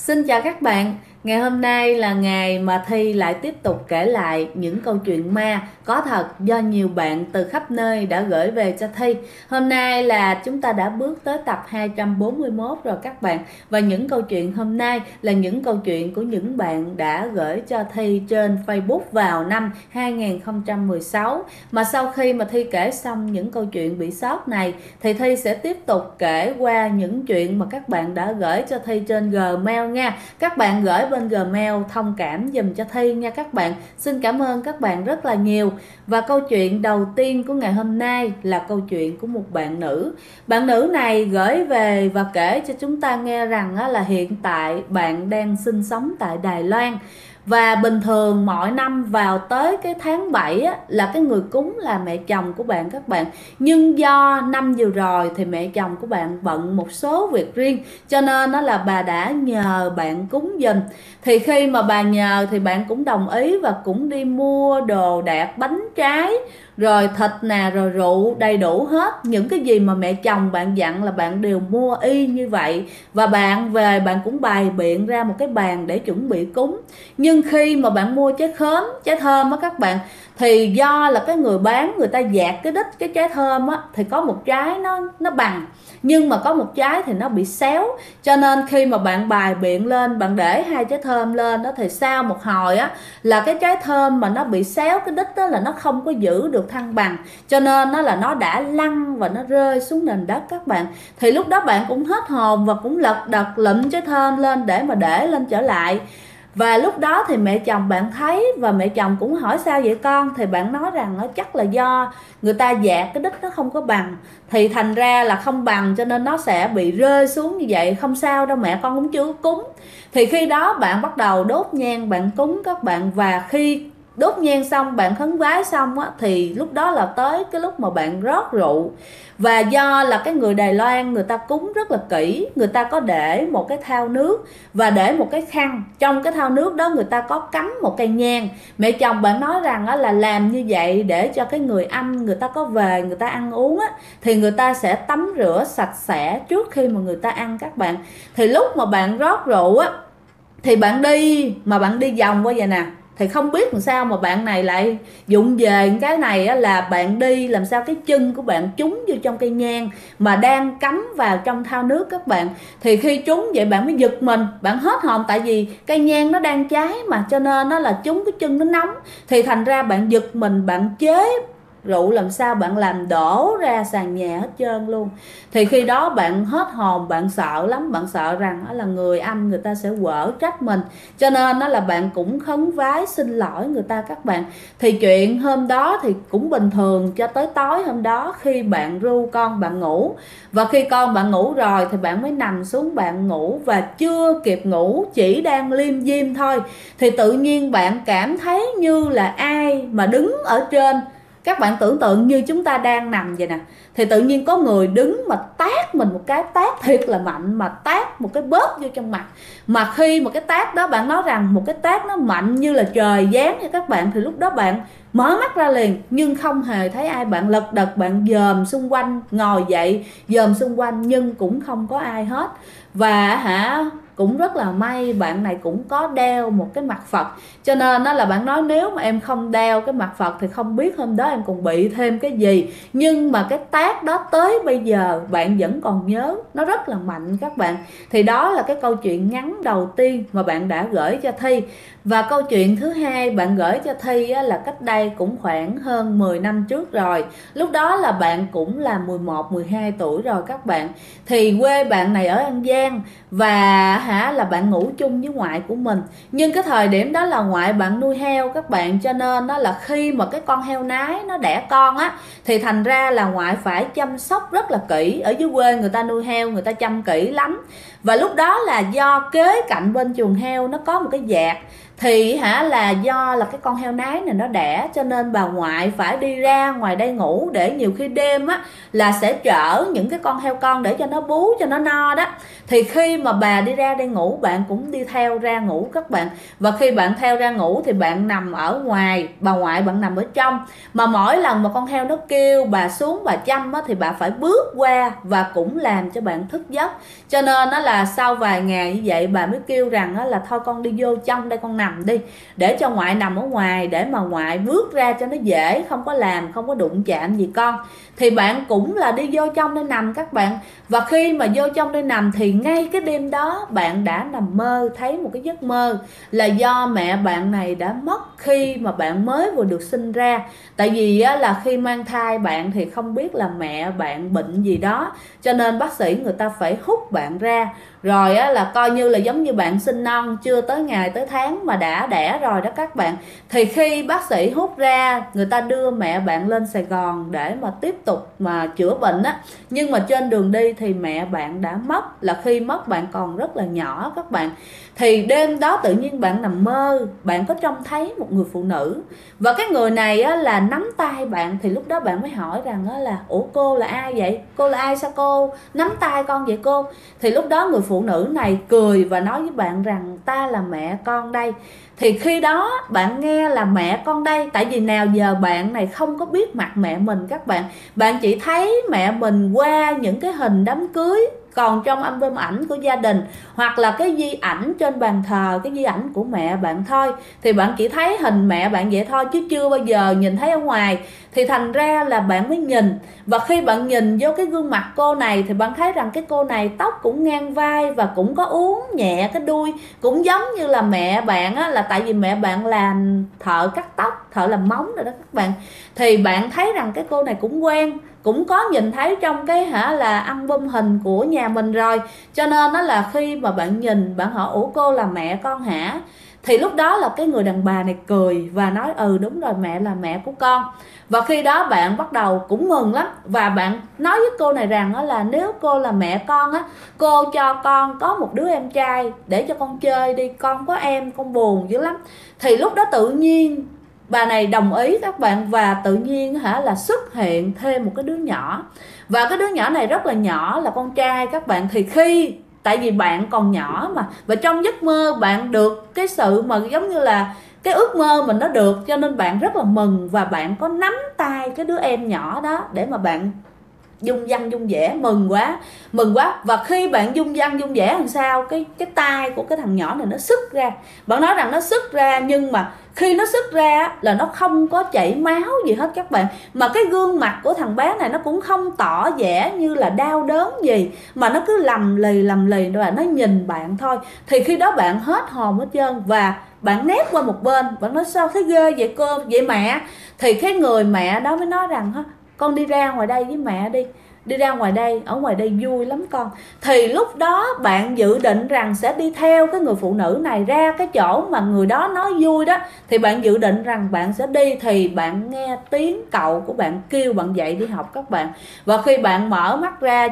Xin chào các bạn. Ngày hôm nay là ngày mà Thi lại tiếp tục kể lại những câu chuyện ma có thật do nhiều bạn từ khắp nơi đã gửi về cho Thi. Hôm nay là chúng ta đã bước tới tập 241 rồi các bạn. Và những câu chuyện hôm nay là những câu chuyện của những bạn đã gửi cho Thi trên Facebook vào năm 2016. Mà sau khi mà Thi kể xong những câu chuyện bị sót này thì Thi sẽ tiếp tục kể qua những chuyện mà các bạn đã gửi cho Thi trên Gmail nha. Các bạn gửi bên Gmail thông cảm dùm cho Thi nha các bạn. Xin cảm ơn các bạn rất là nhiều. Và câu chuyện đầu tiên của ngày hôm nay là câu chuyện của một bạn nữ. Bạn nữ này gửi về và kể cho chúng ta nghe rằng là hiện tại bạn đang sinh sống tại Đài Loan. Và bình thường mỗi năm vào tới cái tháng 7 á, là cái người cúng là mẹ chồng của bạn các bạn. Nhưng do năm vừa rồi thì mẹ chồng của bạn bận một số việc riêng, cho nên đó là bà đã nhờ bạn cúng giùm. Thì khi mà bà nhờ thì bạn cũng đồng ý và cũng đi mua đồ đạc, bánh trái, rồi thịt nè, rồi rượu, đầy đủ hết. Những cái gì mà mẹ chồng bạn dặn là bạn đều mua y như vậy. Và bạn về bạn cũng bày biện ra một cái bàn để chuẩn bị cúng. Nhưng khi mà bạn mua trái khóm, trái thơm á các bạn, thì do là cái người bán người ta dạt cái đít cái trái thơm á, thì có một trái nó bằng, nhưng mà có một trái thì nó bị xéo. Cho nên khi mà bạn bài biện lên, bạn để hai trái thơm lên đó, thì sau một hồi á là cái trái thơm mà nó bị xéo cái đít đó là nó không có giữ được thăng bằng, cho nên nó là nó đã lăn và nó rơi xuống nền đất các bạn. Thì lúc đó bạn cũng hết hồn và cũng lật đật lụm trái thơm lên để mà để lên trở lại. Và lúc đó thì mẹ chồng bạn thấy, và mẹ chồng cũng hỏi sao vậy con, thì bạn nói rằng nó chắc là do người ta dạt cái đít nó không có bằng, thì thành ra là không bằng cho nên nó sẽ bị rơi xuống như vậy. Không sao đâu mẹ, con cũng chưa cúng. Thì khi đó bạn bắt đầu đốt nhang bạn cúng các bạn. Và khi đốt nhang xong, bạn khấn vái xong á, thì lúc đó là tới cái lúc mà bạn rót rượu. Và do là cái người Đài Loan người ta cúng rất là kỹ, người ta có để một cái thau nước và để một cái khăn. Trong cái thau nước đó người ta có cắm một cây nhang. Mẹ chồng bạn nói rằng là làm như vậy để cho cái người anh người ta có về người ta ăn uống á, thì người ta sẽ tắm rửa sạch sẽ trước khi mà người ta ăn các bạn. Thì lúc mà bạn rót rượu á, thì bạn đi mà bạn đi vòng qua vậy nè, thì không biết làm sao mà bạn này lại dụng về cái này á, là bạn đi làm sao cái chân của bạn trúng vô trong cây nhang mà đang cắm vào trong thau nước các bạn. Thì khi trúng vậy bạn mới giật mình, bạn hết hồn, tại vì cây nhang nó đang cháy mà, cho nên nó là trúng cái chân nó nóng. Thì thành ra bạn giật mình, bạn chế rượu làm sao bạn làm đổ ra sàn nhà hết trơn luôn. Thì khi đó bạn hết hồn, bạn sợ lắm, bạn sợ rằng đó là người anh người ta sẽ quở trách mình, cho nên đó là bạn cũng khấn vái xin lỗi người ta các bạn. Thì chuyện hôm đó thì cũng bình thường cho tới tối hôm đó, khi bạn ru con bạn ngủ, và khi con bạn ngủ rồi thì bạn mới nằm xuống bạn ngủ, và chưa kịp ngủ, chỉ đang liêm diêm thôi, thì tự nhiên bạn cảm thấy như là ai mà đứng ở trên. Các bạn tưởng tượng như chúng ta đang nằm vậy nè, thì tự nhiên có người đứng mà tát mình một cái tát thiệt là mạnh, mà tát một cái bóp vô trong mặt. Mà khi mà cái tát đó, bạn nói rằng một cái tát nó mạnh như là trời giáng cho các bạn, thì lúc đó bạn mở mắt ra liền nhưng không hề thấy ai. Bạn lật đật bạn dòm xung quanh, ngồi dậy dòm xung quanh nhưng cũng không có ai hết. Và cũng rất là may bạn này cũng có đeo một cái mặt Phật, cho nên đó là bạn nói nếu mà em không đeo cái mặt Phật thì không biết hôm đó em còn bị thêm cái gì. Nhưng mà cái tát đó tới bây giờ bạn vẫn còn nhớ, nó rất là mạnh các bạn. Thì đó là cái câu chuyện ngắn đầu tiên mà bạn đã gửi cho Thi. Và câu chuyện thứ hai bạn gửi cho Thi là cách đây cũng khoảng hơn 10 năm trước rồi. Lúc đó là bạn cũng là 11, 12 tuổi rồi các bạn. Thì quê bạn này ở An Giang, và là bạn ngủ chung với ngoại của mình. Nhưng cái thời điểm đó là ngoại bạn nuôi heo các bạn, cho nên đó là khi mà cái con heo nái nó đẻ con á, thì thành ra là ngoại phải chăm sóc rất là kỹ. Ở dưới quê người ta nuôi heo người ta chăm kỹ lắm. Và lúc đó là do kế cạnh bên chuồng heo nó có một cái vạc, thì là do là cái con heo nái này nó đẻ, cho nên bà ngoại phải đi ra ngoài đây ngủ, để nhiều khi đêm á là sẽ chở những cái con heo con để cho nó bú cho nó no đó. Thì khi mà bà đi ra đi ngủ, bạn cũng đi theo ra ngủ các bạn. Và khi bạn theo ra ngủ thì bạn nằm ở ngoài, bà ngoại bạn nằm ở trong. Mà mỗi lần mà con heo nó kêu bà xuống bà chăm á, thì bà phải bước qua và cũng làm cho bạn thức giấc. Cho nên nó là sau vài ngày như vậy bà mới kêu rằng là thôi con đi vô trong đây con nằm đi, để cho ngoại nằm ở ngoài, để mà ngoại bước ra cho nó dễ, không có làm, không có đụng chạm gì con. Thì bạn cũng là đi vô trong đây nằm các bạn. Và khi mà vô trong đây nằm thì ngay cái đêm đó bạn đã nằm mơ, thấy một cái giấc mơ là do mẹ bạn này đã mất khi mà bạn mới vừa được sinh ra. Tại vì là khi mang thai bạn thì không biết là mẹ bạn bệnh gì đó, cho nên bác sĩ người ta phải hút bạn ra. Rồi là coi như là giống như bạn sinh non chưa tới ngày tới tháng mà đã đẻ rồi đó các bạn. Thì khi bác sĩ hút ra, người ta đưa mẹ bạn lên Sài Gòn để mà tiếp tục mà chữa bệnh á. Nhưng mà trên đường đi thì mẹ bạn đã mất, là khi mất bạn còn rất là nhỏ các bạn. Thì đêm đó tự nhiên bạn nằm mơ, bạn có trông thấy một người phụ nữ. Và cái người này là nắm tay bạn. Thì lúc đó bạn mới hỏi rằng là ủa cô là ai vậy? Cô là ai, sao cô nắm tay con vậy cô? Thì lúc đó người phụ nữ này cười và nói với bạn rằng ta là mẹ con đây. Thì khi đó bạn nghe là mẹ con đây, tại vì nào giờ bạn này không có biết mặt mẹ mình các bạn. Bạn chỉ thấy mẹ mình qua những cái hình đám cưới còn trong album ảnh của gia đình, hoặc là cái di ảnh trên bàn thờ, cái di ảnh của mẹ bạn thôi. Thì bạn chỉ thấy hình mẹ bạn vậy thôi, chứ chưa bao giờ nhìn thấy ở ngoài. Thì thành ra là bạn mới nhìn. Và khi bạn nhìn vô cái gương mặt cô này thì bạn thấy rằng cái cô này tóc cũng ngang vai và cũng có uốn nhẹ cái đuôi, cũng giống như là mẹ bạn là tại vì mẹ bạn làm thợ cắt tóc, thợ làm móng rồi đó các bạn. Thì bạn thấy rằng cái cô này cũng quen, cũng có nhìn thấy trong cái là album hình của nhà mình rồi. Cho nên đó là khi mà bạn nhìn, bạn hỏi ủa cô là mẹ con hả? Thì lúc đó là cái người đàn bà này cười và nói ừ đúng rồi, mẹ là mẹ của con. Và khi đó bạn bắt đầu cũng mừng lắm. Và bạn nói với cô này rằng là nếu cô là mẹ con cô cho con có một đứa em trai để cho con chơi đi, con có em con buồn dữ lắm. Thì lúc đó tự nhiên bà này đồng ý các bạn. Và tự nhiên là xuất hiện thêm một cái đứa nhỏ. Và cái đứa nhỏ này rất là nhỏ, là con trai các bạn. Thì khi tại vì bạn còn nhỏ mà, và trong giấc mơ bạn được cái sự mà giống như là cái ước mơ mình nó được, cho nên bạn rất là mừng. Và bạn có nắm tay cái đứa em nhỏ đó để mà bạn dung dăng dung dẻ, mừng quá, mừng quá. Và khi bạn dung dăng dung dẻ làm sao cái tay của cái thằng nhỏ này nó sức ra. Bạn nói rằng nó sức ra, nhưng mà khi nó sức ra là nó không có chảy máu gì hết các bạn. Mà cái gương mặt của thằng bé này nó cũng không tỏ vẻ như là đau đớn gì, mà nó cứ lầm lì và nó nhìn bạn thôi. Thì khi đó bạn hết hồn hết trơn. Và bạn nép qua một bên, bạn nói sao thấy ghê vậy cô, vậy mẹ? Thì cái người mẹ đó mới nói rằng con đi ra ngoài đây với mẹ đi, đi ra ngoài đây, ở ngoài đây vui lắm con. Thì lúc đó bạn dự định rằng sẽ đi theo cái người phụ nữ này ra cái chỗ mà người đó nói vui đó. Thì bạn dự định rằng bạn sẽ đi. Thì bạn nghe tiếng cậu của bạn kêu bạn dậy đi học các bạn. Và khi bạn mở mắt ra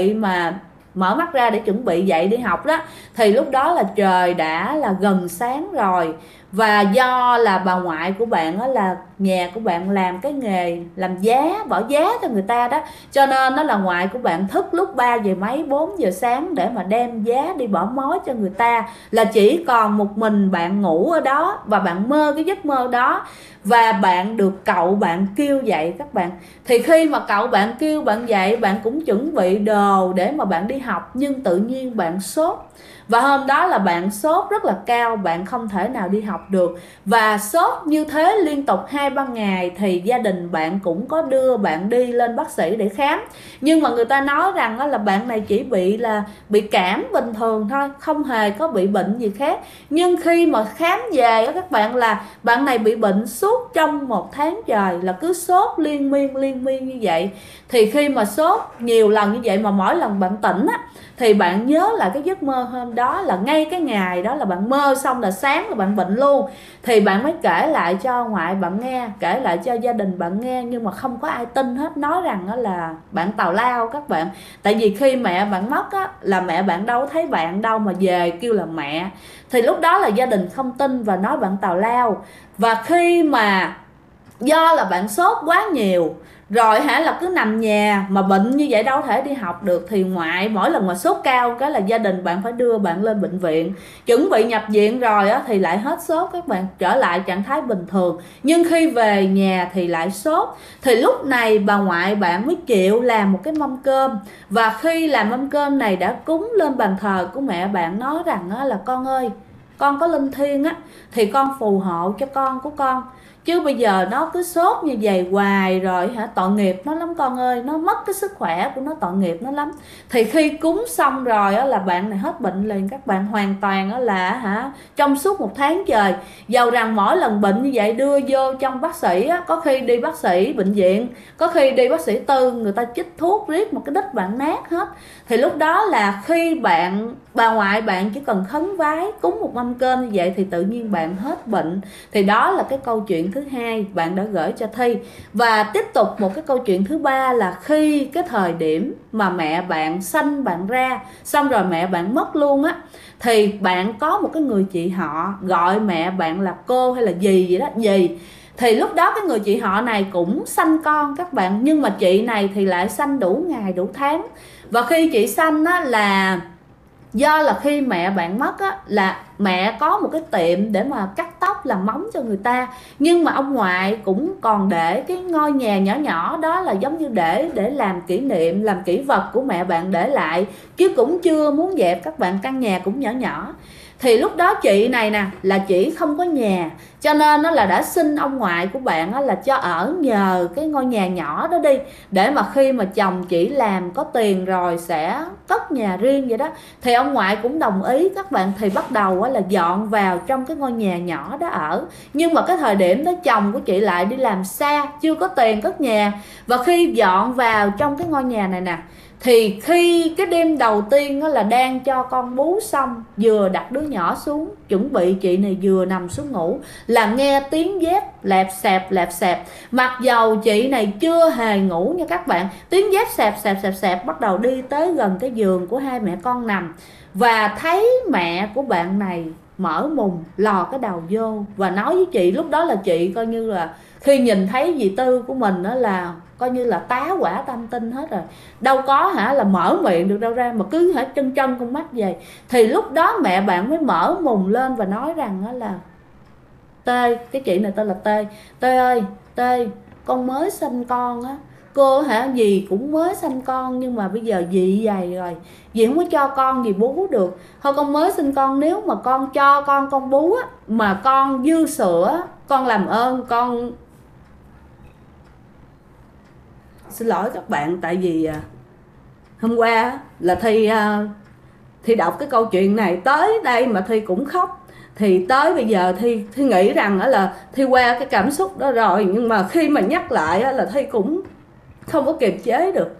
để chuẩn bị dậy đi học đó, thì lúc đó là trời đã là gần sáng rồi. Và do là bà ngoại của bạn là nhà của bạn làm cái nghề làm giá, bỏ giá cho người ta đó, cho nên là ngoại của bạn thức lúc 3 giờ mấy 4 giờ sáng để mà đem giá đi bỏ mối cho người ta. Là chỉ còn một mình bạn ngủ ở đó và bạn mơ cái giấc mơ đó. Và bạn được cậu bạn kêu dậy các bạn. Thì khi mà cậu bạn kêu bạn dậy, bạn cũng chuẩn bị đồ để mà bạn đi học. Nhưng tự nhiên bạn sốt. Và hôm đó là bạn sốt rất là cao, bạn không thể nào đi học được. Và sốt như thế liên tục 2-3 ngày. Thì gia đình bạn cũng có đưa bạn đi lên bác sĩ để khám. Nhưng mà người ta nói rằng là bạn này chỉ bị cảm bình thường thôi, không hề có bị bệnh gì khác. Nhưng khi mà khám về đó các bạn, là bạn này bị bệnh suốt trong 1 tháng trời, là cứ sốt liên miên như vậy. Thì khi mà sốt nhiều lần như vậy mà mỗi lần bạn tỉnh thì bạn nhớ lại cái giấc mơ hôm đó, là ngay cái ngày đó là bạn mơ xong là sáng là bạn bệnh luôn. Thì bạn mới kể lại cho ngoại bạn nghe, kể lại cho gia đình bạn nghe, nhưng mà không có ai tin hết, nói rằng là bạn tào lao các bạn. Tại vì khi mẹ bạn mất là mẹ bạn đâu thấy bạn đâu mà về kêu là mẹ. Thì lúc đó là gia đình không tin và nói bạn tào lao. Và khi mà do là bạn sốt quá nhiều, rồi hả là cứ nằm nhà mà bệnh như vậy đâu thể đi học được, thì ngoại mỗi lần mà sốt cao cái là gia đình bạn phải đưa bạn lên bệnh viện, chuẩn bị nhập viện rồi á thì lại hết sốt, các bạn trở lại trạng thái bình thường, nhưng khi về nhà thì lại sốt. Thì lúc này bà ngoại bạn mới chịu làm một cái mâm cơm, và khi làm mâm cơm này đã cúng lên bàn thờ của mẹ bạn, nói rằng á là con ơi, con có linh thiêng á thì con phù hộ cho con của con, chứ bây giờ nó cứ sốt như vậy hoài rồi hả, tội nghiệp nó lắm con ơi, nó mất cái sức khỏe của nó, tội nghiệp nó lắm. Thì khi cúng xong rồi á là bạn này hết bệnh liền, các bạn, hoàn toàn á là hả trong suốt 1 tháng trời. Dầu rằng mỗi lần bệnh như vậy đưa vô trong bác sĩ á, có khi đi bác sĩ bệnh viện, có khi đi bác sĩ tư, người ta chích thuốc riết một cái đít bạn nát hết. Thì lúc đó là khi bà ngoại bạn chỉ cần khấn vái cúng một mâm cơm như vậy thì tự nhiên bạn hết bệnh. Thì đó là cái câu chuyện thứ hai bạn đã gửi cho Thi. Và tiếp tục một cái câu chuyện thứ ba là khi cái thời điểm mà mẹ bạn sanh bạn ra xong rồi mẹ bạn mất luôn á, thì bạn có một cái người chị họ gọi mẹ bạn là cô hay là dì vậy đó, dì. Thì lúc đó cái người chị họ này cũng sanh con các bạn, nhưng mà chị này thì lại sanh đủ ngày đủ tháng. Và khi chị sanh á là do là khi mẹ bạn mất á là mẹ có một cái tiệm để mà cắt tóc làm móng cho người ta, nhưng mà ông ngoại cũng còn để cái ngôi nhà nhỏ nhỏ đó là giống như để làm kỷ niệm, làm kỷ vật của mẹ bạn để lại, chứ cũng chưa muốn dẹp các bạn, căn nhà cũng nhỏ nhỏ. Thì lúc đó chị này nè là chị không có nhà, cho nên nó là đã xin ông ngoại của bạn là cho ở nhờ cái ngôi nhà nhỏ đó đi, để mà khi mà chồng chị làm có tiền rồi sẽ cất nhà riêng vậy đó. Thì ông ngoại cũng đồng ý các bạn, thì bắt đầu là dọn vào trong cái ngôi nhà nhỏ đó ở. Nhưng mà cái thời điểm đó chồng của chị lại đi làm xa, chưa có tiền cất nhà. Và khi dọn vào trong cái ngôi nhà này nè, thì khi cái đêm đầu tiên là đang cho con bú xong, vừa đặt đứa nhỏ xuống chuẩn bị, chị này vừa nằm xuống ngủ là nghe tiếng dép lẹp xẹp. Mặc dầu chị này chưa hề ngủ nha các bạn, tiếng dép xẹp bắt đầu đi tới gần cái giường của hai mẹ con nằm, và thấy mẹ của bạn này mở mùng lò cái đầu vô và nói với chị. Lúc đó là chị coi như là khi nhìn thấy dì Tư của mình đó là coi như là tá hỏa tam tinh hết rồi, đâu có là mở miệng được đâu ra, mà cứ chân con mắt về. Thì lúc đó mẹ bạn mới mở mùng lên và nói rằng đó là Tê, cái chị này tên là Tê, Tê ơi, Tê, con mới sinh con á, cô dì cũng mới sinh con, nhưng mà bây giờ dì vậy rồi, dì không có cho con gì bú được. Thôi con mới sinh con, nếu mà con cho con bú á, mà con dư sữa, con làm ơn con. Xin lỗi các bạn, tại vì hôm qua là Thi đọc cái câu chuyện này tới đây mà Thi cũng khóc. Thì tới bây giờ Thi nghĩ rằng là Thi qua cái cảm xúc đó rồi, nhưng mà khi mà nhắc lại là Thi cũng không có kiềm chế được.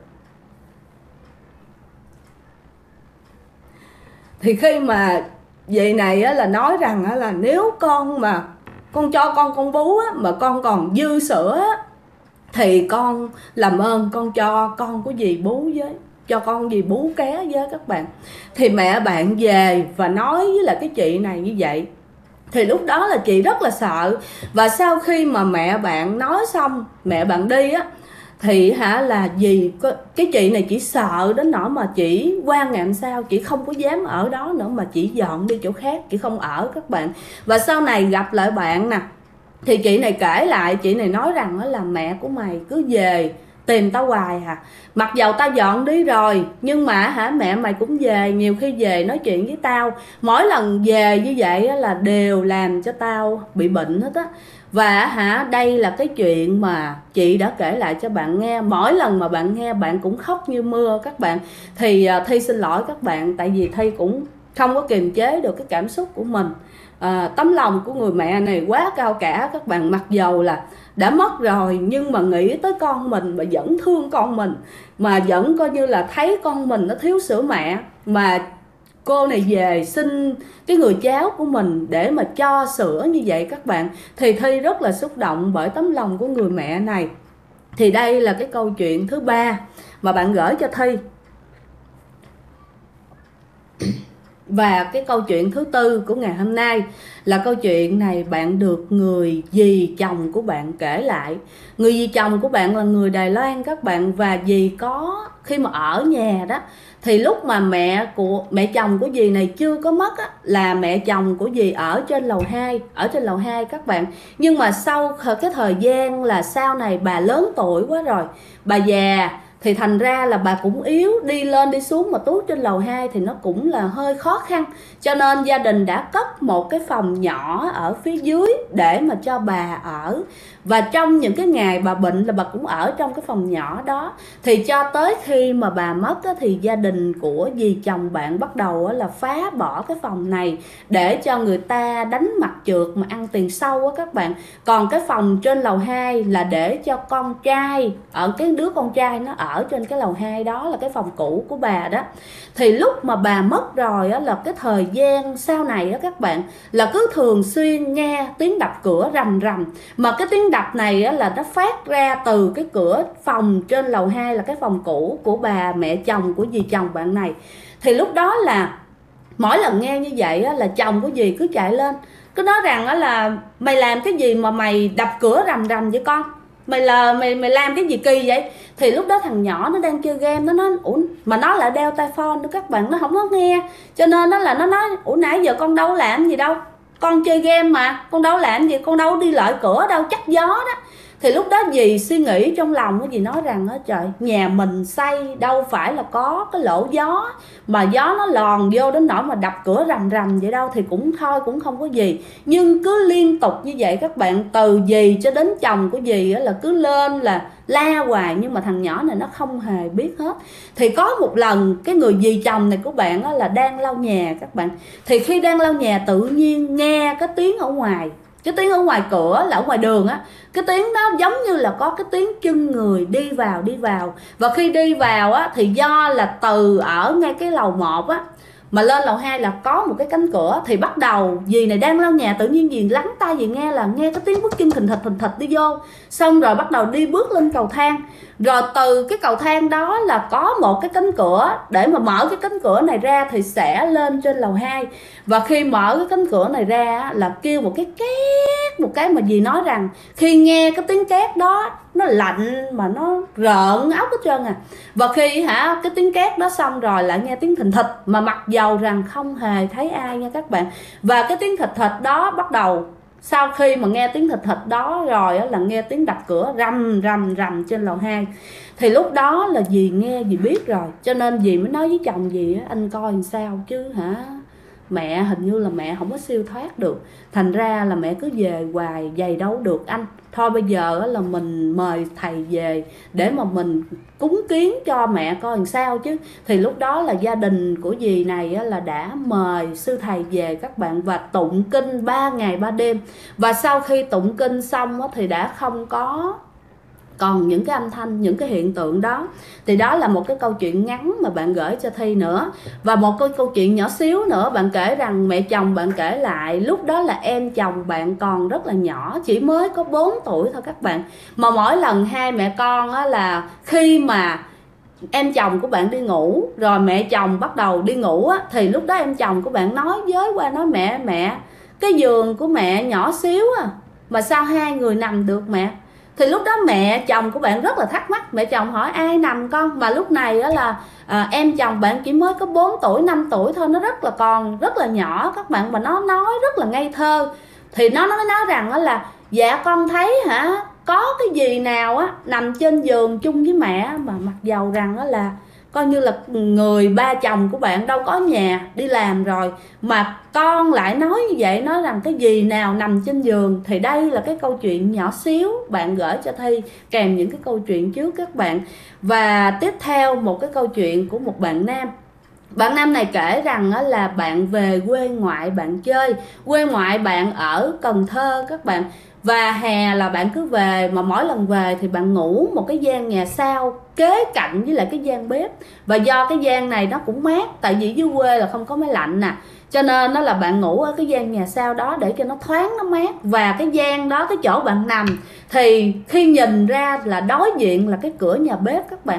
Thì khi mà vậy này là nói rằng là nếu con mà con cho con bú mà con còn dư sữa thì con làm ơn con cho con của dì bú với, cho con dì bú ké với các bạn. Thì mẹ bạn về và nói với là cái chị này như vậy. Thì lúc đó là chị rất là sợ. Và sau khi mà mẹ bạn nói xong, mẹ bạn đi á, thì là vì cái chị này chỉ sợ đến nỗi mà chỉ qua ngày hôm sau chị không có dám ở đó nữa, mà chị dọn đi chỗ khác, chị không ở các bạn. Và sau này gặp lại bạn nè, thì chị này kể lại, chị này nói rằng là mẹ của mày cứ về tìm tao hoài mặc dầu tao dọn đi rồi, nhưng mà mẹ mày cũng về, nhiều khi về nói chuyện với tao, mỗi lần về như vậy là đều làm cho tao bị bệnh hết á. Và đây là cái chuyện mà chị đã kể lại cho bạn nghe, mỗi lần mà bạn nghe bạn cũng khóc như mưa các bạn. Thì Thi xin lỗi các bạn, tại vì Thi cũng không có kiềm chế được cái cảm xúc của mình. Tấm lòng của người mẹ này quá cao cả các bạn, mặc dầu là đã mất rồi nhưng mà nghĩ tới con mình mà vẫn thương con mình, mà vẫn coi như là thấy con mình nó thiếu sữa mẹ, mà cô này về xin cái người cháu của mình để mà cho sữa như vậy các bạn. Thì Thi rất là xúc động bởi tấm lòng của người mẹ này. Thì đây là cái câu chuyện thứ ba mà bạn gửi cho Thi. Và cái câu chuyện thứ tư của ngày hôm nay là câu chuyện này bạn được người dì chồng của bạn kể lại. Người dì chồng của bạn là người Đài Loan các bạn, và dì có khi mà ở nhà đó thì lúc mà mẹ chồng của dì này chưa có mất á, là mẹ chồng của dì ở trên lầu 2 các bạn. Nhưng mà sau cái thời gian là sau này bà lớn tuổi quá rồi, bà già, thì thành ra là bà cũng yếu, đi lên đi xuống mà tuốt trên lầu 2 thì nó cũng là hơi khó khăn. Cho nên gia đình đã cất một cái phòng nhỏ ở phía dưới để mà cho bà ở. Và trong những cái ngày bà bệnh là bà cũng ở trong cái phòng nhỏ đó. Thì cho tới khi mà bà mất á, thì gia đình của dì chồng bạn bắt đầu là phá bỏ cái phòng này để cho người ta đánh mặt trượt mà ăn tiền sâu á các bạn. Còn cái phòng trên lầu 2 là để cho con trai, ở cái đứa con trai nó ở trên cái lầu 2 đó, là cái phòng cũ của bà đó. Thì lúc mà bà mất rồi á, là cái thời gian sau này á các bạn, là cứ thường xuyên nghe tiếng đập cửa rầm rầm. Mà cái tiếng đập này á, là nó phát ra từ cái cửa phòng trên lầu 2, là cái phòng cũ của bà mẹ chồng của dì chồng bạn này. Thì lúc đó là mỗi lần nghe như vậy á, là chồng của dì cứ chạy lên, cứ nói rằng á, là mày làm cái gì mà mày đập cửa rầm rầm vậy con, mày làm cái gì kỳ vậy. Thì lúc đó thằng nhỏ nó đang chơi game, nó nói ủa, mà nó lại đeo tai phone đó các bạn, nó không có nghe. Cho nên nó nói ủa nãy giờ con đâu làm gì đâu, con chơi game mà, con đâu làm gì, con đâu đi lại cửa đâu, chắc gió đó. Thì lúc đó dì suy nghĩ trong lòng, cái dì nói rằng á, trời, nhà mình xây đâu phải là có cái lỗ gió mà gió nó lòn vô đến nỗi mà đập cửa rầm rầm vậy đâu, thì cũng thôi, cũng không có gì. Nhưng cứ liên tục như vậy các bạn, từ dì cho đến chồng của dì là cứ lên là la hoài, nhưng mà thằng nhỏ này nó không hề biết hết. Thì có một lần cái người dì chồng này của bạn là đang lau nhà các bạn, thì khi đang lau nhà tự nhiên nghe cái tiếng ở ngoài, cái tiếng ở ngoài cửa là ở ngoài đường á, cái tiếng đó giống như là có cái tiếng chân người đi vào. Và khi đi vào á, thì do là từ ở ngay cái lầu 1 á mà lên lầu 2 là có một cái cánh cửa. Thì bắt đầu dì này đang lau nhà, tự nhiên dì lắng tai, dì nghe cái tiếng bước chân thình thịch đi vô. Xong rồi bắt đầu đi bước lên cầu thang. Rồi từ cái cầu thang đó là có một cái cánh cửa, để mà mở cái cánh cửa này ra thì sẽ lên trên lầu 2. Và khi mở cái cánh cửa này ra là kêu một cái két, một cái mà dì nói rằng khi nghe cái tiếng két đó nó lạnh mà nó rợn óc hết trơn à. Và khi cái tiếng két đó xong rồi lại nghe tiếng thình thịch, mà mặc dầu rằng không hề thấy ai nha các bạn. Và cái tiếng thịch thịch đó bắt đầu, sau khi mà nghe tiếng thịch thịch đó rồi là nghe tiếng đập cửa rầm rầm trên lầu 2. Thì lúc đó là dì nghe, dì biết rồi, cho nên dì mới nói với chồng dì anh coi làm sao chứ mẹ hình như là mẹ không có siêu thoát được, thành ra là mẹ cứ về hoài giày đâu được anh. Thôi bây giờ là mình mời thầy về để mà mình cúng kiến cho mẹ coi làm sao chứ. Thì lúc đó là gia đình của dì này là đã mời sư thầy về các bạn, và tụng kinh 3 ngày 3 đêm. Và sau khi tụng kinh xong thì đã không có còn những cái âm thanh, những cái hiện tượng đó. Thì đó là một cái câu chuyện ngắn mà bạn gửi cho Thi nữa. Và một cái câu chuyện nhỏ xíu nữa, bạn kể rằng mẹ chồng bạn kể lại lúc đó là em chồng bạn còn rất là nhỏ, chỉ mới có 4 tuổi thôi các bạn. Mà mỗi lần hai mẹ con là khi mà em chồng của bạn đi ngủ rồi mẹ chồng bắt đầu đi ngủ thì lúc đó em chồng của bạn nói với qua nói mẹ cái giường của mẹ nhỏ xíu mà sao hai người nằm được mẹ. Thì lúc đó mẹ chồng của bạn rất là thắc mắc, mẹ chồng hỏi ai nằm con. Mà lúc này là em chồng bạn chỉ mới có 4 tuổi 5 tuổi thôi, nó còn rất là nhỏ các bạn, mà nó nói rất là ngây thơ. Thì nó mới nói rằng là dạ con thấy có cái gì nào nằm trên giường chung với mẹ, mà mặc dầu rằng là coi như là người ba chồng của bạn đâu có nhà, đi làm rồi, mà con lại nói như vậy, nói rằng cái gì nào nằm trên giường. Thì đây là cái câu chuyện nhỏ xíu bạn gửi cho Thi kèm những cái câu chuyện trước các bạn. Và tiếp theo một cái câu chuyện của một bạn nam. Bạn nam này kể rằng là bạn về quê ngoại bạn chơi. Quê ngoại bạn ở Cần Thơ các bạn. Và hè là bạn cứ về, mà mỗi lần về thì bạn ngủ một cái gian nhà sau kế cạnh với lại cái gian bếp. Và do cái gian này nó cũng mát, tại vì dưới quê là không có máy lạnh nè, cho nên nó là bạn ngủ ở cái gian nhà sau đó để cho nó thoáng, nó mát. Và cái gian đó, cái chỗ bạn nằm thì khi nhìn ra là đối diện là cái cửa nhà bếp các bạn.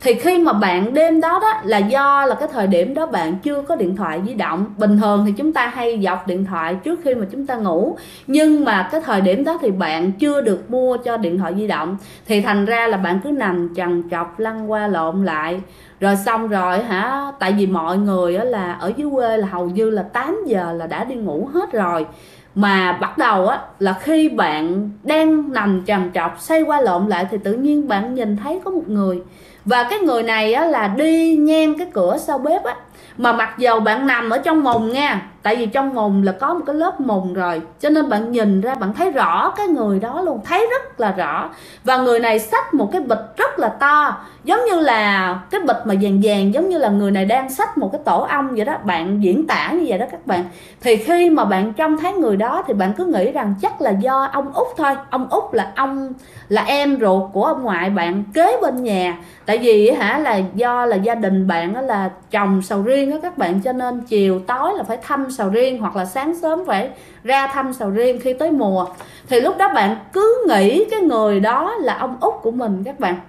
Thì khi mà bạn đêm đó đó là do là cái thời điểm đó bạn chưa có điện thoại di động. Bình thường thì chúng ta hay dọc điện thoại trước khi mà chúng ta ngủ, nhưng mà cái thời điểm đó thì bạn chưa được mua cho điện thoại di động, thì thành ra là bạn cứ nằm trằn trọc lăn qua lộn lại. Rồi xong rồi hả, tại vì mọi người á là ở dưới quê là hầu như là 8 giờ là đã đi ngủ hết rồi, mà bắt đầu á là khi bạn đang nằm trằn trọc xoay qua lộn lại thì tự nhiên bạn nhìn thấy có một người, và cái người này á là đi ngang cái cửa sau bếp á, mà mặc dầu bạn nằm ở trong mùng nha, tại vì trong mùng là có một cái lớp mùng rồi, cho nên bạn nhìn ra bạn thấy rõ cái người đó luôn, thấy rất là rõ. Và người này xách một cái bịch rất là to, giống như là cái bịch mà vàng vàng, giống như là người này đang xách một cái tổ ong vậy đó, bạn diễn tả như vậy đó các bạn. Thì khi mà bạn trông thấy người đó thì bạn cứ nghĩ rằng chắc là do ông Út thôi. Ông Út là em ruột của ông ngoại bạn kế bên nhà. Tại vì hả là do là gia đình bạn là trồng sầu riêng đó các bạn, cho nên chiều tối là phải thăm sầu riêng, hoặc là sáng sớm phải ra thăm sầu riêng khi tới mùa. Thì lúc đó bạn cứ nghĩ cái người đó là ông Út của mình các bạn.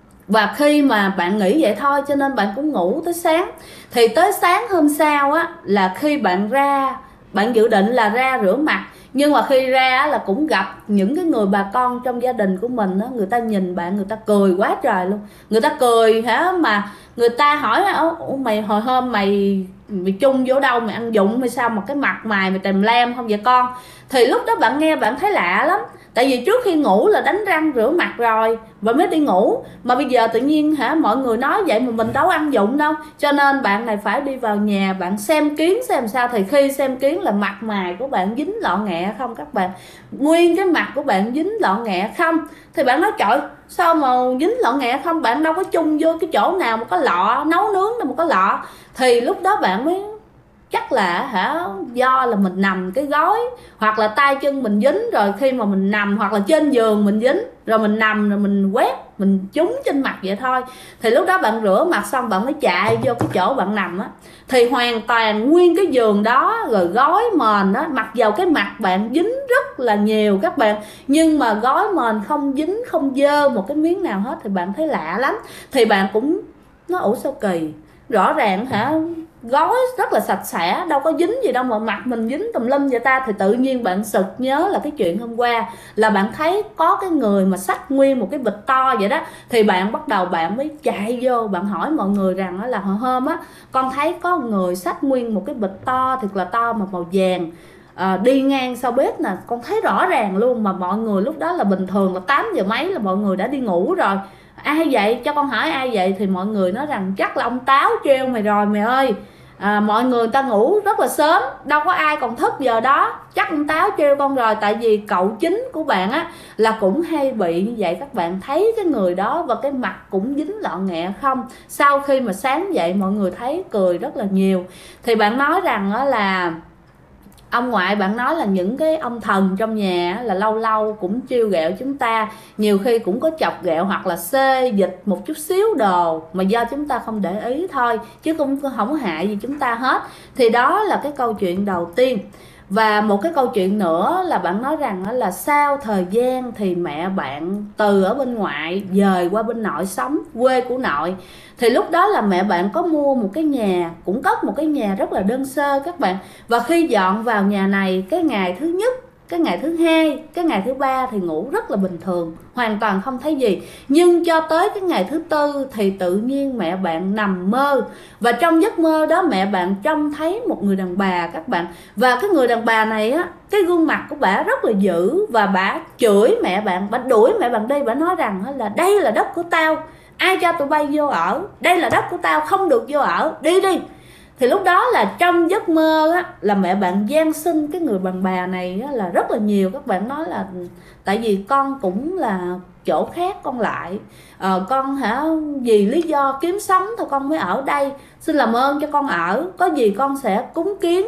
Và khi mà bạn nghĩ vậy thôi cho nên bạn cũng ngủ tới sáng. Thì tới sáng hôm sau á là khi bạn ra, bạn dự định là ra rửa mặt, nhưng mà khi ra là cũng gặp những cái người bà con trong gia đình của mình á, người ta nhìn bạn, người ta cười quá trời luôn. Người ta cười hả, mà người ta hỏi mày hồi hôm mày chung vô đâu, mày ăn dụng hay sao mà cái mặt mày tèm lem không vậy con? Thì lúc đó bạn nghe bạn thấy lạ lắm, tại vì trước khi ngủ là đánh răng rửa mặt rồi và mới đi ngủ, mà bây giờ tự nhiên hả mọi người nói vậy mà mình đâu ăn dụng đâu. Cho nên bạn này phải đi vào nhà bạn xem kiến xem sao. Thì khi xem kiến là mặt mày của bạn dính lọ nghẹ không các bạn, nguyên cái mặt của bạn dính lọ nghẹ không. Thì bạn nói trời sao mà dính lọ nghẹ không, bạn đâu có chung vô cái chỗ nào mà có lọ nấu nướng đâu mà có lọ. Thì lúc đó bạn mới chắc là hả do là mình nằm cái gối, hoặc là tay chân mình dính, rồi khi mà mình nằm hoặc là trên giường mình dính, rồi mình nằm rồi mình quét mình trúng trên mặt vậy thôi. Thì lúc đó bạn rửa mặt xong bạn mới chạy vô cái chỗ bạn nằm á, thì hoàn toàn nguyên cái giường đó rồi gối mền á, mặc dầu cái mặt bạn dính rất là nhiều các bạn, nhưng mà gối mền không dính không dơ một cái miếng nào hết. Thì bạn thấy lạ lắm, thì bạn cũng nói ủa sao kỳ, rõ ràng hả gói rất là sạch sẽ, đâu có dính gì đâu mà mặt mình dính tùm lum vậy ta. Thì tự nhiên bạn sực nhớ là cái chuyện hôm qua là bạn thấy có cái người mà xách nguyên một cái bịch to vậy đó. Thì bạn bắt đầu bạn mới chạy vô bạn hỏi mọi người rằng là hồi hôm á con thấy có người xách nguyên một cái bịch to thiệt là to mà màu vàng, đi ngang sau bếp nè, con thấy rõ ràng luôn. Mà mọi người lúc đó là bình thường là 8 giờ mấy là mọi người đã đi ngủ rồi. Ai vậy, cho con hỏi ai vậy? Thì mọi người nói rằng chắc là ông Táo treo mày rồi mày ơi. Mọi người ta ngủ rất là sớm, đâu có ai còn thức giờ đó, chắc ông Táo treo con rồi. Tại vì cậu chính của bạn á là cũng hay bị như vậy các bạn, thấy cái người đó và cái mặt cũng dính lọ nghẹ không. Sau khi mà sáng dậy mọi người thấy cười rất là nhiều. Thì bạn nói rằng đó là ông ngoại bạn nói là những cái ông thần trong nhà là lâu lâu cũng trêu ghẹo chúng ta, nhiều khi cũng có chọc ghẹo hoặc là xê dịch một chút xíu đồ mà do chúng ta không để ý thôi, chứ cũng không hại gì chúng ta hết. Thì đó là cái câu chuyện đầu tiên. Và một cái câu chuyện nữa là bạn nói rằng là sau thời gian thì mẹ bạn từ ở bên ngoại dời qua bên nội sống, quê của nội. Thì lúc đó là mẹ bạn có mua một cái nhà, cũng cất một cái nhà rất là đơn sơ các bạn. Và khi dọn vào nhà này, cái ngày thứ nhất, cái ngày thứ hai, cái ngày thứ ba thì ngủ rất là bình thường, hoàn toàn không thấy gì. Nhưng cho tới cái ngày thứ tư thì tự nhiên mẹ bạn nằm mơ, và trong giấc mơ đó mẹ bạn trông thấy một người đàn bà các bạn. Và cái người đàn bà này á, cái gương mặt của bà rất là dữ, và bà chửi mẹ bạn, bà đuổi mẹ bạn đi. Bà nói rằng là đây là đất của tao, ai cho tụi bay vô ở, đây là đất của tao không được vô ở, đi đi. Thì lúc đó là trong giấc mơ á, là mẹ bạn van xin cái người đàn bà này á, là rất là nhiều. Các bạn nói là tại vì con cũng là chỗ khác con lại, con hả vì lý do kiếm sống thôi con mới ở đây, xin làm ơn cho con ở, có gì con sẽ cúng kiến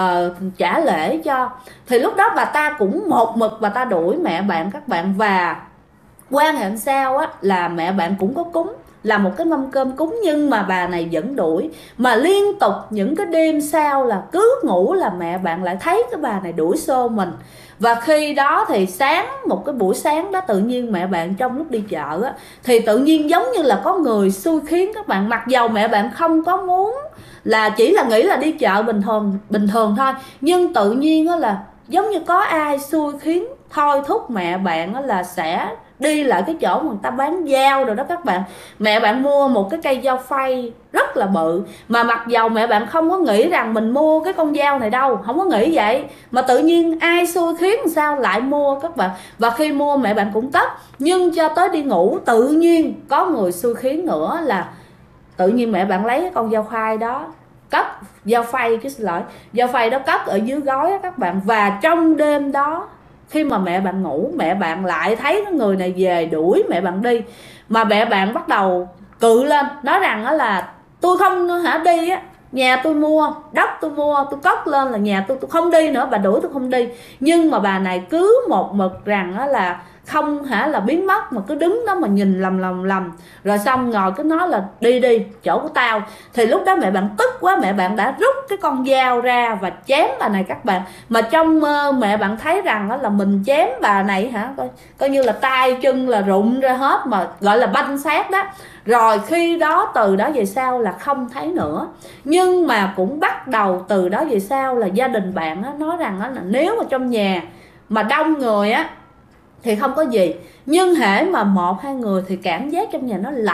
trả lễ cho. Thì lúc đó bà ta cũng một mực bà ta đuổi mẹ bạn các bạn. Và qua ngày hôm sau á là mẹ bạn cũng có cúng, làm một cái mâm cơm cúng, nhưng mà bà này vẫn đuổi. Mà liên tục những cái đêm sau là cứ ngủ là mẹ bạn lại thấy cái bà này đuổi xô mình. Và khi đó thì một cái buổi sáng đó, tự nhiên mẹ bạn trong lúc đi chợ á, thì tự nhiên giống như là có người xui khiến các bạn. Mặc dầu mẹ bạn không có muốn, là chỉ là nghĩ là đi chợ bình thường thôi, nhưng tự nhiên đó là giống như có ai xui khiến thôi thúc mẹ bạn đó là sẽ đi lại cái chỗ mà người ta bán dao rồi đó các bạn. Mẹ bạn mua một cái cây dao phay rất là bự, mà mặc dầu mẹ bạn không có nghĩ rằng mình mua cái con dao này đâu, không có nghĩ vậy, mà tự nhiên ai xui khiến sao lại mua các bạn. Và khi mua mẹ bạn cũng tất, nhưng cho tới đi ngủ tự nhiên có người xui khiến nữa, là tự nhiên mẹ bạn lấy cái con dao phay đó cất, dao phay chứ xin lỗi, dao phay đó cất ở dưới gối đó các bạn. Và trong đêm đó khi mà mẹ bạn ngủ, mẹ bạn lại thấy cái người này về đuổi mẹ bạn đi. Mà mẹ bạn bắt đầu cự lên, nói rằng đó là tôi không đi á, nhà tôi mua đất, tôi mua, tôi cất lên là nhà tôi không đi nữa, bà đuổi tôi không đi. Nhưng mà bà này cứ một mực rằng đó là không là biến mất, mà cứ đứng đó mà nhìn lầm. Rồi xong ngồi cứ nói là đi chỗ của tao. Thì lúc đó mẹ bạn tức quá, mẹ bạn đã rút cái con dao ra và chém bà này các bạn. Mà trong mơ mẹ bạn thấy rằng đó là mình chém bà này coi như là tay chân là rụng ra hết, mà gọi là banh xác đó. Rồi khi đó từ đó về sau là không thấy nữa. Nhưng mà cũng bắt đầu từ đó về sau là gia đình bạn nói rằng là nếu mà trong nhà mà đông người á thì không có gì, nhưng hễ mà 1-2 người thì cảm giác trong nhà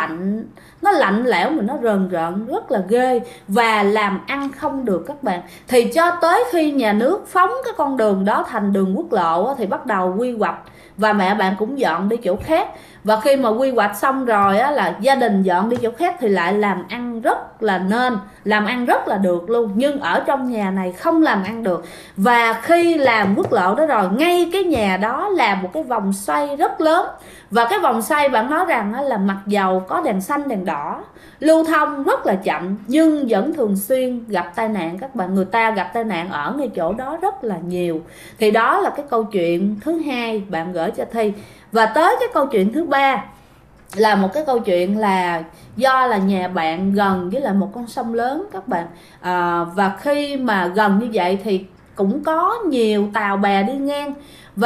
nó lạnh lẽo, mà nó rờn rợn rất là ghê, và làm ăn không được các bạn. Thì cho tới khi nhà nước phóng cái con đường đó thành đường quốc lộ thì bắt đầu quy hoạch, và mẹ bạn cũng dọn đi chỗ khác. Và khi mà quy hoạch xong rồi á, là gia đình dọn đi chỗ khác thì lại làm ăn rất là làm ăn rất là được luôn, nhưng ở trong nhà này không làm ăn được. Và khi làm quốc lộ đó rồi, ngay cái nhà đó làm một cái vòng xoay rất lớn. Và cái vòng xoay bạn nói rằng á, là mặc dầu có đèn xanh đèn đỏ, lưu thông rất là chậm, nhưng vẫn thường xuyên gặp tai nạn các bạn. Người ta gặp tai nạn ở ngay chỗ đó rất là nhiều. Thì đó là cái câu chuyện thứ hai bạn gửi cho Thi. Và tới cái câu chuyện thứ ba là một cái câu chuyện là do là nhà bạn gần với lại một con sông lớn các bạn. Và khi mà gần như vậy thì cũng có nhiều tàu bè đi ngang.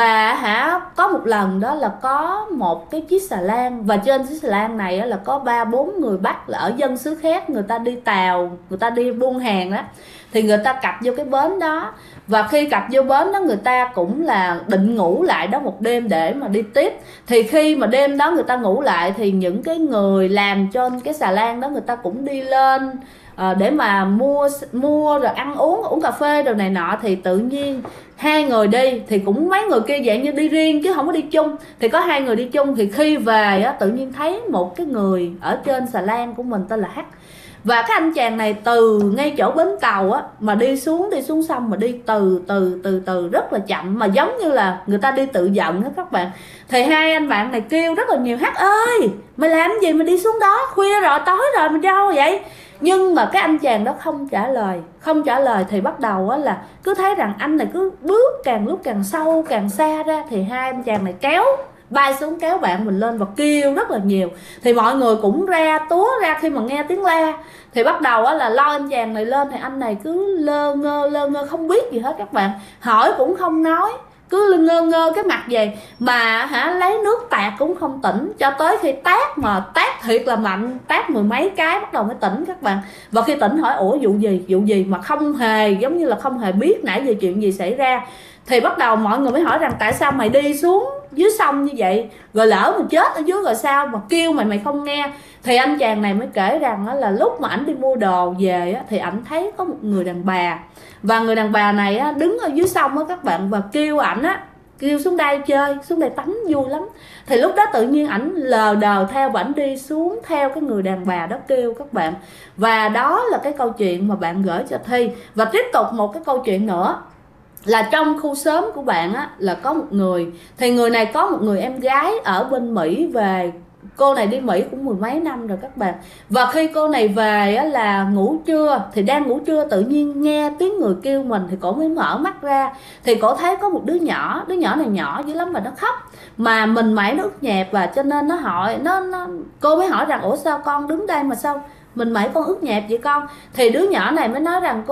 Và có một lần đó là có một cái chiếc xà lan, và trên chiếc xà lan này là có 3-4 người Bắc là ở dân xứ khác, người ta đi tàu, người ta đi buôn hàng đó. Thì người ta cập vô cái bến đó, và khi cập vô bến đó người ta cũng là định ngủ lại đó một đêm để mà đi tiếp. Thì khi mà đêm đó người ta ngủ lại thì những cái người làm trên cái xà lan đó người ta cũng đi lên để mà mua rồi ăn uống cà phê rồi này nọ. Thì tự nhiên 2 người đi, thì cũng mấy người kia dạng như đi riêng chứ không có đi chung. Thì có 2 người đi chung, thì khi về á, tự nhiên thấy một cái người ở trên xà lan của mình tên là H. Và cái anh chàng này từ ngay chỗ bến tàu á mà đi xuống sông, mà đi từ rất là chậm, mà giống như là người ta đi tự giận đó các bạn. Thì 2 anh bạn này kêu rất là nhiều: H ơi, mày làm gì mà đi xuống đó, khuya rồi, tối rồi, mày đâu vậy? Nhưng mà cái anh chàng đó không trả lời. Thì bắt đầu á là cứ thấy rằng anh này cứ bước càng lúc càng sâu, càng xa ra. Thì 2 anh chàng này bay xuống kéo bạn mình lên và kêu rất là nhiều. Thì mọi người cũng túa ra khi mà nghe tiếng la. Thì bắt đầu á là lo anh chàng này lên. Thì anh này cứ lơ ngơ không biết gì hết các bạn, hỏi cũng không nói, cứ ngơ ngơ cái mặt vậy. Mà lấy nước tạt cũng không tỉnh, cho tới khi tát thiệt là mạnh, tát 10 mấy cái bắt đầu mới tỉnh các bạn. Và khi tỉnh hỏi ủa vụ gì mà không hề, giống như là không hề biết nãy giờ chuyện gì xảy ra. Thì bắt đầu mọi người mới hỏi rằng tại sao mày đi xuống dưới sông như vậy, rồi lỡ mà chết ở dưới rồi sao mà kêu mày không nghe. Thì anh chàng này mới kể rằng là lúc mà ảnh đi mua đồ về thì ảnh thấy có một người đàn bà, và người đàn bà này đứng ở dưới sông các bạn, và kêu ảnh kêu xuống đây chơi, xuống đây tắm vui lắm. Thì lúc đó tự nhiên ảnh lờ đờ theo, và ảnh đi xuống theo cái người đàn bà đó kêu các bạn. Và đó là cái câu chuyện mà bạn gửi cho Thi. Và tiếp tục một cái câu chuyện nữa là trong khu xóm của bạn là có một người. Thì người này có một người em gái ở bên Mỹ về Cô này đi Mỹ cũng mười mấy năm rồi các bạn. Và khi cô này về á, là ngủ trưa, thì đang ngủ trưa tự nhiên nghe tiếng người kêu mình, thì cổ mới mở mắt ra. Thì cổ thấy có một đứa nhỏ này nhỏ dữ lắm và nó khóc, mà mình mẩy nó ướt nhẹp, và cho nên nó hỏi cô mới hỏi rằng ủa sao con đứng đây mà sao mình mẩy con ướt nhẹp vậy con. Thì đứa nhỏ này mới nói rằng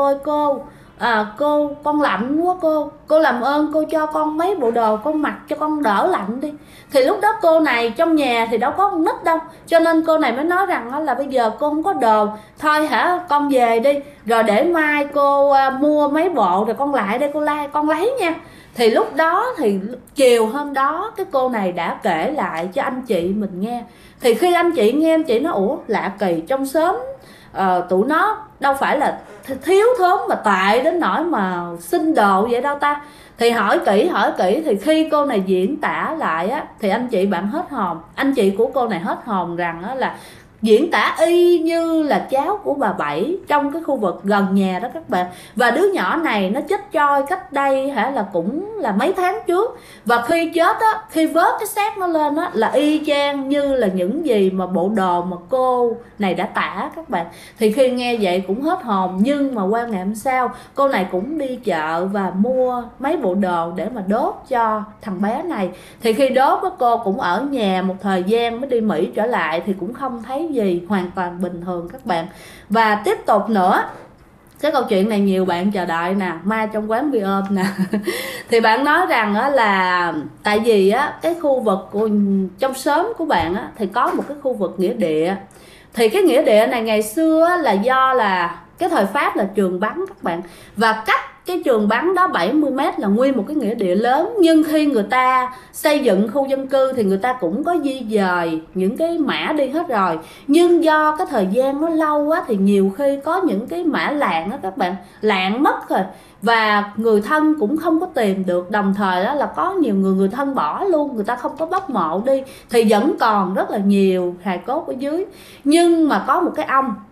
cô con lạnh quá, cô làm ơn cô cho con mấy bộ đồ con mặc cho con đỡ lạnh đi. Thì lúc đó cô này trong nhà thì đâu có con nít đâu, cho nên cô này mới nói rằng là bây giờ cô không có đồ, thôi con về đi, rồi để mai cô mua mấy bộ rồi con lại đây con lấy nha. Thì lúc đó thì chiều hôm đó cái cô này đã kể lại cho anh chị mình nghe. Thì khi anh chị nghe, anh chị nói ủa lạ kỳ, trong xóm tụi nó đâu phải là thiếu thốn mà tệ đến nỗi mà xin đồ vậy đâu ta. Thì hỏi kỹ thì khi cô này diễn tả lại á, thì anh chị bạn hết hồn, anh chị của cô này hết hồn rằng á là diễn tả y như là cháu của bà Bảy trong cái khu vực gần nhà đó các bạn. Và đứa nhỏ này nó chết trôi cách đây là cũng là mấy tháng trước. Và khi chết á, khi vớt cái xác nó lên á, là y chang như là những gì mà bộ đồ mà cô này đã tả các bạn. Thì khi nghe vậy cũng hết hồn. Nhưng mà qua ngày hôm sau cô này cũng đi chợ và mua mấy bộ đồ để mà đốt cho thằng bé này. Thì khi đốt á, cô cũng ở nhà một thời gian mới đi Mỹ trở lại, thì cũng không thấy gì, hoàn toàn bình thường các bạn. Và tiếp tục nữa, cái câu chuyện này nhiều bạn chờ đợi nè, ma trong quán bia ôm nè. Thì bạn nói rằng á là tại vì á cái khu vực trong xóm của bạn á thì có một cái khu vực nghĩa địa. Thì cái nghĩa địa này ngày xưa á, là do là cái thời Pháp là trường bắn các bạn, và cách cái trường bắn đó 70m là nguyên một cái nghĩa địa lớn. Nhưng khi người ta xây dựng khu dân cư thì người ta cũng có di dời những cái mã đi hết rồi. Nhưng do cái thời gian nó lâu quá thì nhiều khi có những cái mã lạng đó các bạn, lạng mất rồi, và người thân cũng không có tìm được. Đồng thời đó là có nhiều người thân bỏ luôn, người ta không có bốc mộ đi, thì vẫn còn rất là nhiều hài cốt ở dưới. Nhưng mà có một cái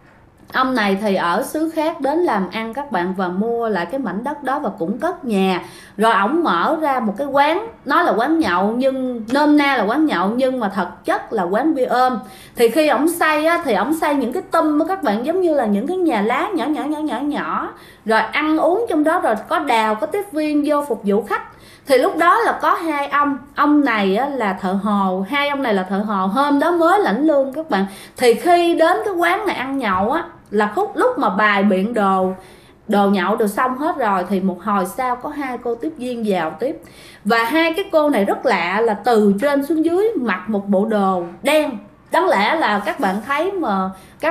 ông này thì ở xứ khác đến làm ăn các bạn, và mua lại cái mảnh đất đó và cũng cất nhà. Rồi ổng mở ra một cái quán, nói là quán nhậu nhưng nôm na là quán nhậu, nhưng mà thực chất là quán bia ôm. Thì khi ổng xây á, thì ổng xây những cái tum á các bạn, giống như là những cái nhà lá nhỏ, rồi ăn uống trong đó, rồi có đào, có tiếp viên vô phục vụ khách. Thì lúc đó là có hai ông này á, là thợ hồ, hai ông này là thợ hồ, hôm đó mới lãnh lương các bạn. Thì khi đến cái quán này ăn nhậu á, là lúc mà bài biện đồ nhậu được xong hết rồi, thì một hồi sau có hai cô tiếp viên vào tiếp. Và hai cái cô này rất lạ, là từ trên xuống dưới mặc một bộ đồ đen. Đáng lẽ là các bạn thấy mà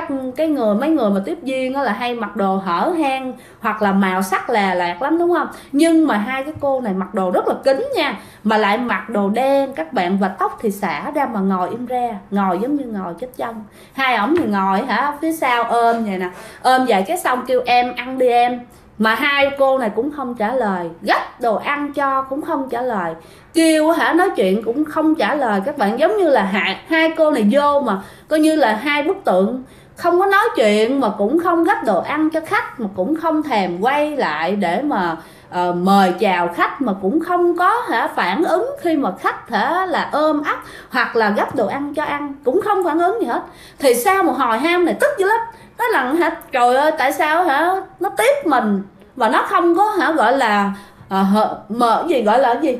mấy người mà tiếp viên đó là hay mặc đồ hở hang hoặc là màu sắc là lạc lắm đúng không? Nhưng mà hai cái cô này mặc đồ rất là kín nha, mà lại mặc đồ đen các bạn, và tóc thì xả ra mà ngồi im ra, ngồi giống như ngồi chết chân. Hai ổng thì ngồi phía sau ôm vậy nè, ôm vậy cái xong kêu em ăn đi em. Mà hai cô này cũng không trả lời, gấp đồ ăn cho cũng không trả lời, kêu nói chuyện cũng không trả lời các bạn. Giống như là hai cô này vô mà coi như là hai bức tượng, không có nói chuyện mà cũng không gấp đồ ăn cho khách, mà cũng không thèm quay lại để mà mời chào khách, mà cũng không có phản ứng khi mà khách là ôm ấp hoặc là gấp đồ ăn cho ăn, cũng không phản ứng gì hết. Thì sau một hồi ham này tức dữ lắm, nói rằng trời ơi tại sao nó tiếp mình và nó không có gọi là gì gọi là gì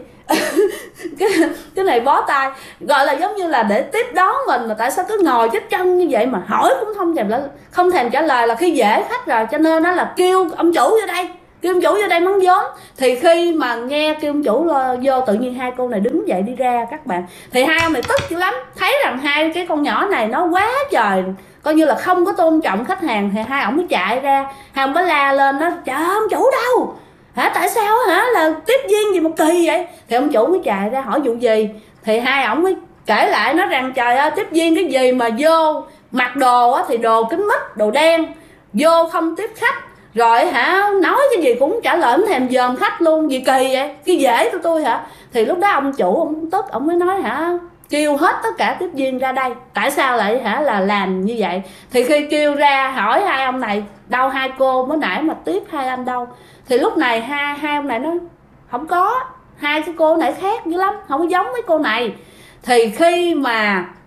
cái này bó tay, gọi là giống như là để tiếp đón mình, mà tại sao cứ ngồi chết chân như vậy mà hỏi cũng không thèm trả lời, là khi dễ khách rồi. Cho nên nó là kêu ông chủ vô đây mắng vốn. Thì khi mà nghe kêu ông chủ vô, tự nhiên hai cô này đứng dậy đi ra các bạn. Thì hai ông này tức dữ lắm, thấy rằng hai cái con nhỏ này nó quá trời coi như là không có tôn trọng khách hàng. Thì hai ông mới chạy ra, hai ông mới la lên, nó trời ơi, ông chủ đâu tại sao là tiếp viên gì mà kỳ vậy. Thì ông chủ mới chạy ra hỏi vụ gì. Thì hai ổng mới kể lại, nói rằng trời ơi tiếp viên cái gì mà vô mặc đồ thì đồ kính mít, đồ đen, vô không tiếp khách, rồi nói cái gì cũng trả lời, không thèm dòm khách luôn, gì kỳ vậy, cái dễ của tôi Thì lúc đó ông chủ ông tức, ông mới nói kêu hết tất cả tiếp viên ra đây, tại sao lại là làm như vậy. Thì khi kêu ra hỏi hai ông này đâu, hai cô mới nãy mà tiếp hai anh đâu. Thì lúc này hai ông này nói không có, hai cái cô này khác dữ lắm, không có giống mấy cô này. Thì khi mà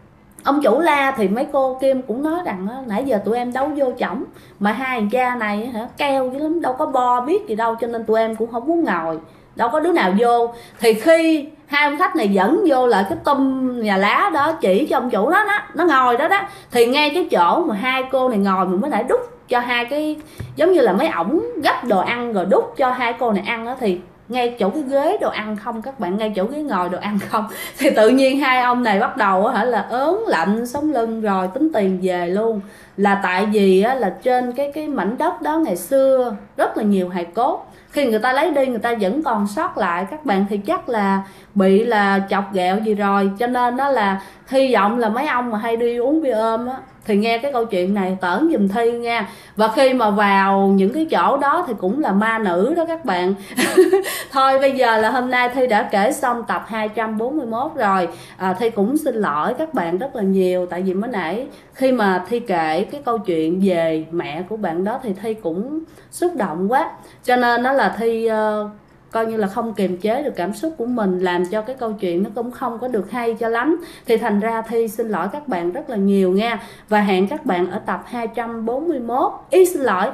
Ông chủ la thì mấy cô Kim cũng nói rằng nãy giờ tụi em đấu vô chổng, mà hai thằng cha này hả keo dữ lắm, đâu có bo biết gì đâu, cho nên tụi em cũng không muốn ngồi, đâu có đứa nào vô. Thì khi hai ông khách này dẫn vô lại cái tum nhà lá đó, chỉ cho ông chủ đó, nó ngồi đó đó, thì ngay cái chỗ mà hai cô này ngồi mình mới lại đút cho hai cái giống như là mấy ổng gấp đồ ăn rồi đút cho hai cô này ăn đó, thì ngay chỗ cái ghế đồ ăn không các bạn, ngay chỗ ghế ngồi đồ ăn không, thì tự nhiên hai ông này bắt đầu là ớn lạnh sống lưng rồi tính tiền về luôn. Là tại vì là trên cái mảnh đất đó ngày xưa rất là nhiều hài cốt, khi người ta lấy đi người ta vẫn còn sót lại các bạn, thì chắc là bị là chọc ghẹo gì rồi, cho nên đó là hy vọng là mấy ông mà hay đi uống bia ôm á thì nghe cái câu chuyện này tởn giùm Thi nha. Và khi mà vào những cái chỗ đó thì cũng là ma nữ đó các bạn. Thôi bây giờ là hôm nay Thi đã kể xong tập 241 rồi. Thi cũng xin lỗi các bạn rất là nhiều, tại vì mới nãy khi mà Thi kể cái câu chuyện về mẹ của bạn đó thì Thi cũng xúc động quá, cho nên đó là Thi coi như là không kiềm chế được cảm xúc của mình, làm cho cái câu chuyện nó cũng không có được hay cho lắm. Thì thành ra Thi xin lỗi các bạn rất là nhiều nha. Và hẹn các bạn ở tập 241, xin lỗi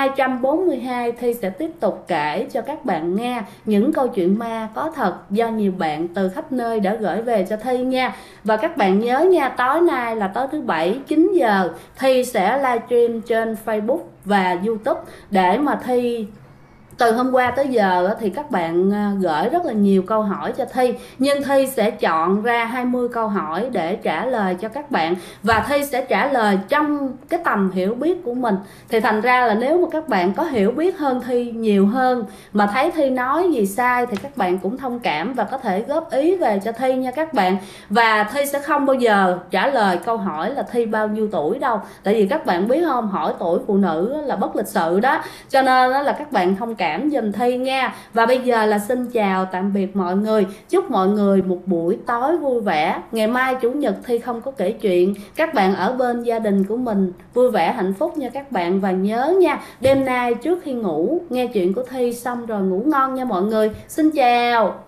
242, Thi sẽ tiếp tục kể cho các bạn nghe những câu chuyện ma có thật do nhiều bạn từ khắp nơi đã gửi về cho Thi nha. Và các bạn nhớ nha, tối nay là tối thứ Bảy 9 giờ Thi sẽ livestream trên Facebook và YouTube để mà Thi từ hôm qua tới giờ thì các bạn gửi rất là nhiều câu hỏi cho Thi, nhưng Thi sẽ chọn ra 20 câu hỏi để trả lời cho các bạn, và Thi sẽ trả lời trong cái tầm hiểu biết của mình. Thì thành ra là nếu mà các bạn có hiểu biết hơn Thi nhiều hơn, mà thấy Thi nói gì sai thì các bạn cũng thông cảm và có thể góp ý về cho Thi nha các bạn. Và Thi sẽ không bao giờ trả lời câu hỏi là Thi bao nhiêu tuổi đâu, tại vì các bạn biết không, hỏi tuổi phụ nữ là bất lịch sự đó, cho nên là các bạn thông cảm giùm Thi nha. Và bây giờ là xin chào tạm biệt mọi người, chúc mọi người một buổi tối vui vẻ. Ngày mai chủ nhật Thi không có kể chuyện, các bạn ở bên gia đình của mình vui vẻ hạnh phúc nha các bạn. Và nhớ nha, đêm nay trước khi ngủ nghe chuyện của Thi xong rồi ngủ ngon nha mọi người. Xin chào.